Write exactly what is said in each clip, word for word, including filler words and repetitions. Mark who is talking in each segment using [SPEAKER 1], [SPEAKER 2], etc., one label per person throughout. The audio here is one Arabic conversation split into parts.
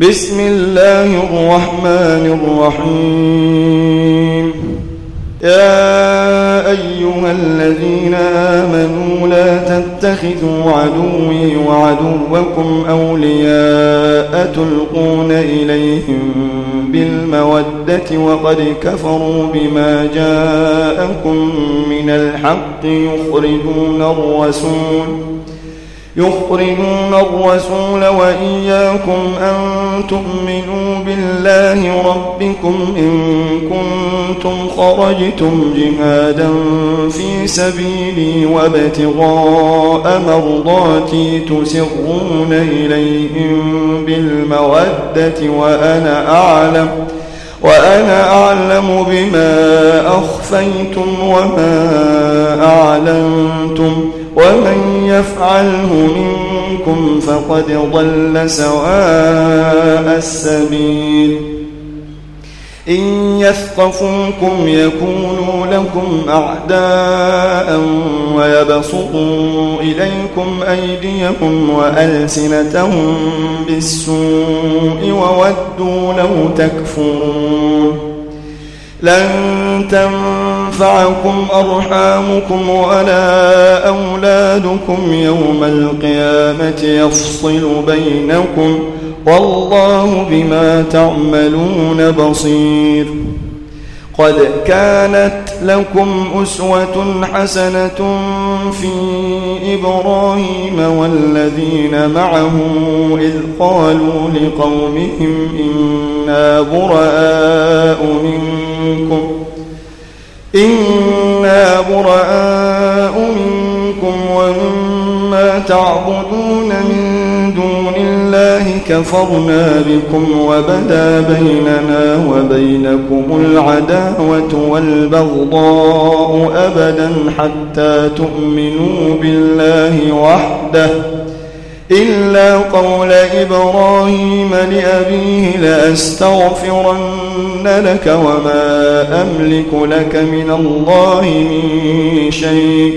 [SPEAKER 1] بسم الله الرحمن الرحيم. يا أيها الذين آمنوا لا تتخذوا عدوي وعدوكم أولياء تلقون إليهم بالمودة وقد كفروا بما جاءكم من الحق يخرجون الرسول يخرجون الرسول وإياكم أن تؤمنوا بالله ربكم إن كنتم خرجتم جهادا في سبيلي وابتغاء مرضاتي تسرون إليهم بالمودة وأنا أعلم وأنا أعلم بما أخفيتم وما أعلنتم ومن يفعله منكم فقد ضل سواء السبيل. إن يثقفوكم يكونوا لكم أعداء ويبسطوا إليكم أيديهم وألسنتهم بالسوء وودوا لو تكفرون. لن تنفعكم أرحامكم ولا أولادكم يوم القيامة يفصل بينكم والله بما تعملون بصير. قد كانت لكم أسوة حسنة في إبراهيم والذين معه إذ قالوا لقومهم إنا براء منكم إنا براء منكم ومما تعبدون من دون الله كفرنا بكم وبدا بيننا وبينكم العداوة والبغضاء أبدا حتى تؤمنوا بالله وحده إلا قول إبراهيم لأبيه لأستغفرن لك وما أملك لك من الله من شيء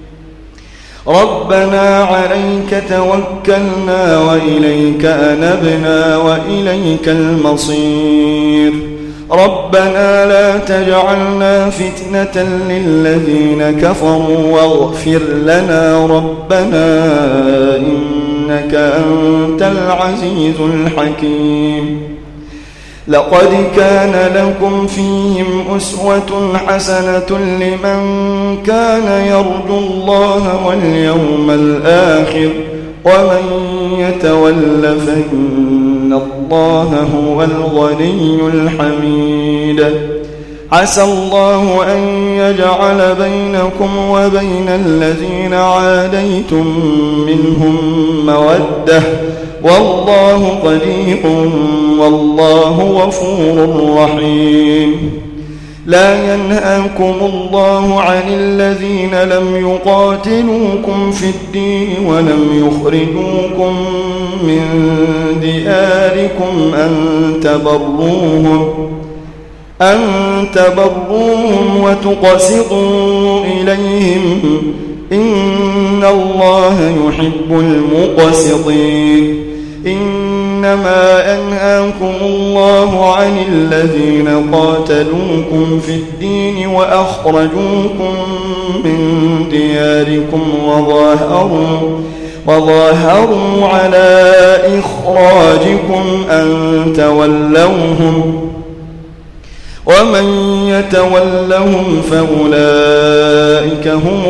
[SPEAKER 1] ربنا عليك توكلنا وإليك أنبنا وإليك المصير. ربنا لا تجعلنا فتنة للذين كفروا واغفر لنا ربنا إنك أنت العزيز الحكيم. لقد كان لكم فيهم أسوة حسنة لمن كان يرجو الله واليوم الآخر ومن يتول فإن الله هو الغني الحميد. عسى الله أن يجعل بينكم وبين الذين عاديتم منهم مودة والله قدير والله غفور رحيم. لا ينهاكم الله عن الذين لم يقاتلوكم في الدين ولم يخرجوكم من دياركم أن تبروهم أن تبروهم وتقسطوا إليهم إن الله يحب المقسطين. إنما أنهاكم الله عن الذين قاتلوكم في الدين وأخرجوكم من دياركم وظاهروا وظاهروا على إخراجكم أن تولوهم ومن يتولهم فأولئك هم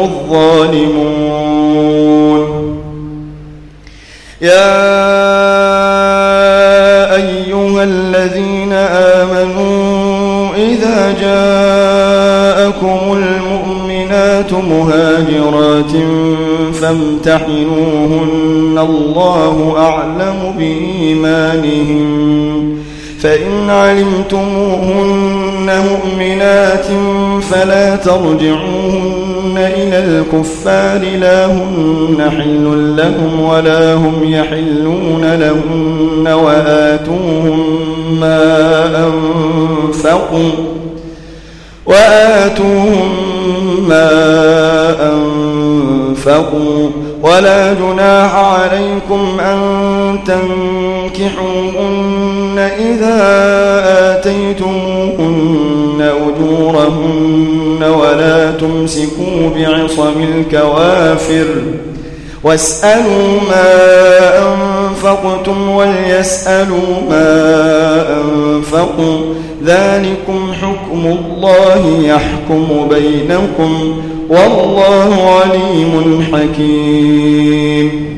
[SPEAKER 1] الظالمون. يا أيها الذين آمنوا إذا جاءكم المؤمنات مهاجرات فامتحنوهن الله أعلم بإيمانهن فإن علمتموهن مؤمنات فلا ترجعوهن إلى الكفار لا هن حل لهم ولا هم يحلون لهن وآتوهم ما أنفقوا وآتوهم ما أنفقوا ولا جناح عليكم أن تنفقوا فانكحوهن إذا آتيتموهن أجورهن ولا تمسكوا بعصم الكوافر واسألوا ما أنفقتم وليسألوا ما أنفقوا ذلكم حكم الله يحكم بينكم والله عليم حكيم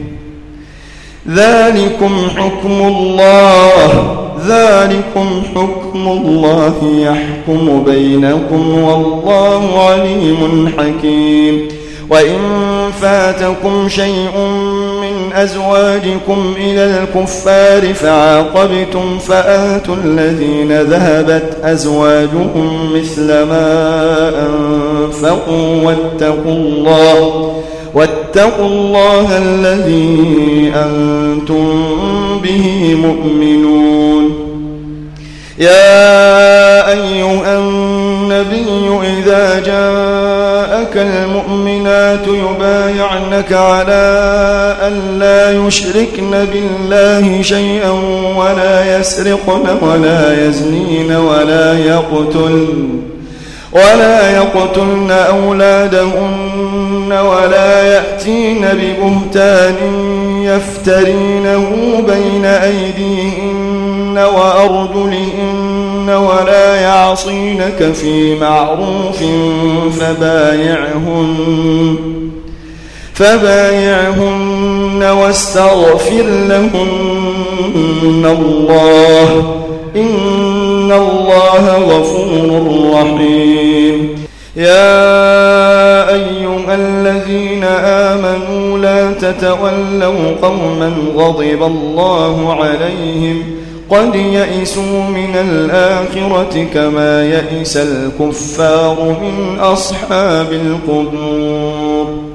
[SPEAKER 1] ذلكم حكم الله ذلكم حكم الله يحكم بينكم والله عليم حكيم وإن فاتكم شيء من أزواجكم إلى الكفار فعاقبتم فآتوا الذين ذهبت أزواجهم مثل ما أنفقوا واتقوا الله واتقوا الله الذي أنتم به مؤمنون يا أيها النبي إذا جاءك المؤمنات يبايعنك على أن لا يشركن بالله شيئا ولا يسرقن ولا يزنين ولا يقتلن ولا يقتلن أولادهن ولا يأتين ببهتان يفترينه بين أيديهن وأرجلهن ولا يعصينك في معروف فبايعهن فبايعهن واستغفر لهن الله إن الله غفور رحيم يا أيها الذين آمنوا لا تتولوا قوما غضب الله عليهم قد يئسوا من الآخرة كما يئس الكفار من أصحاب القبور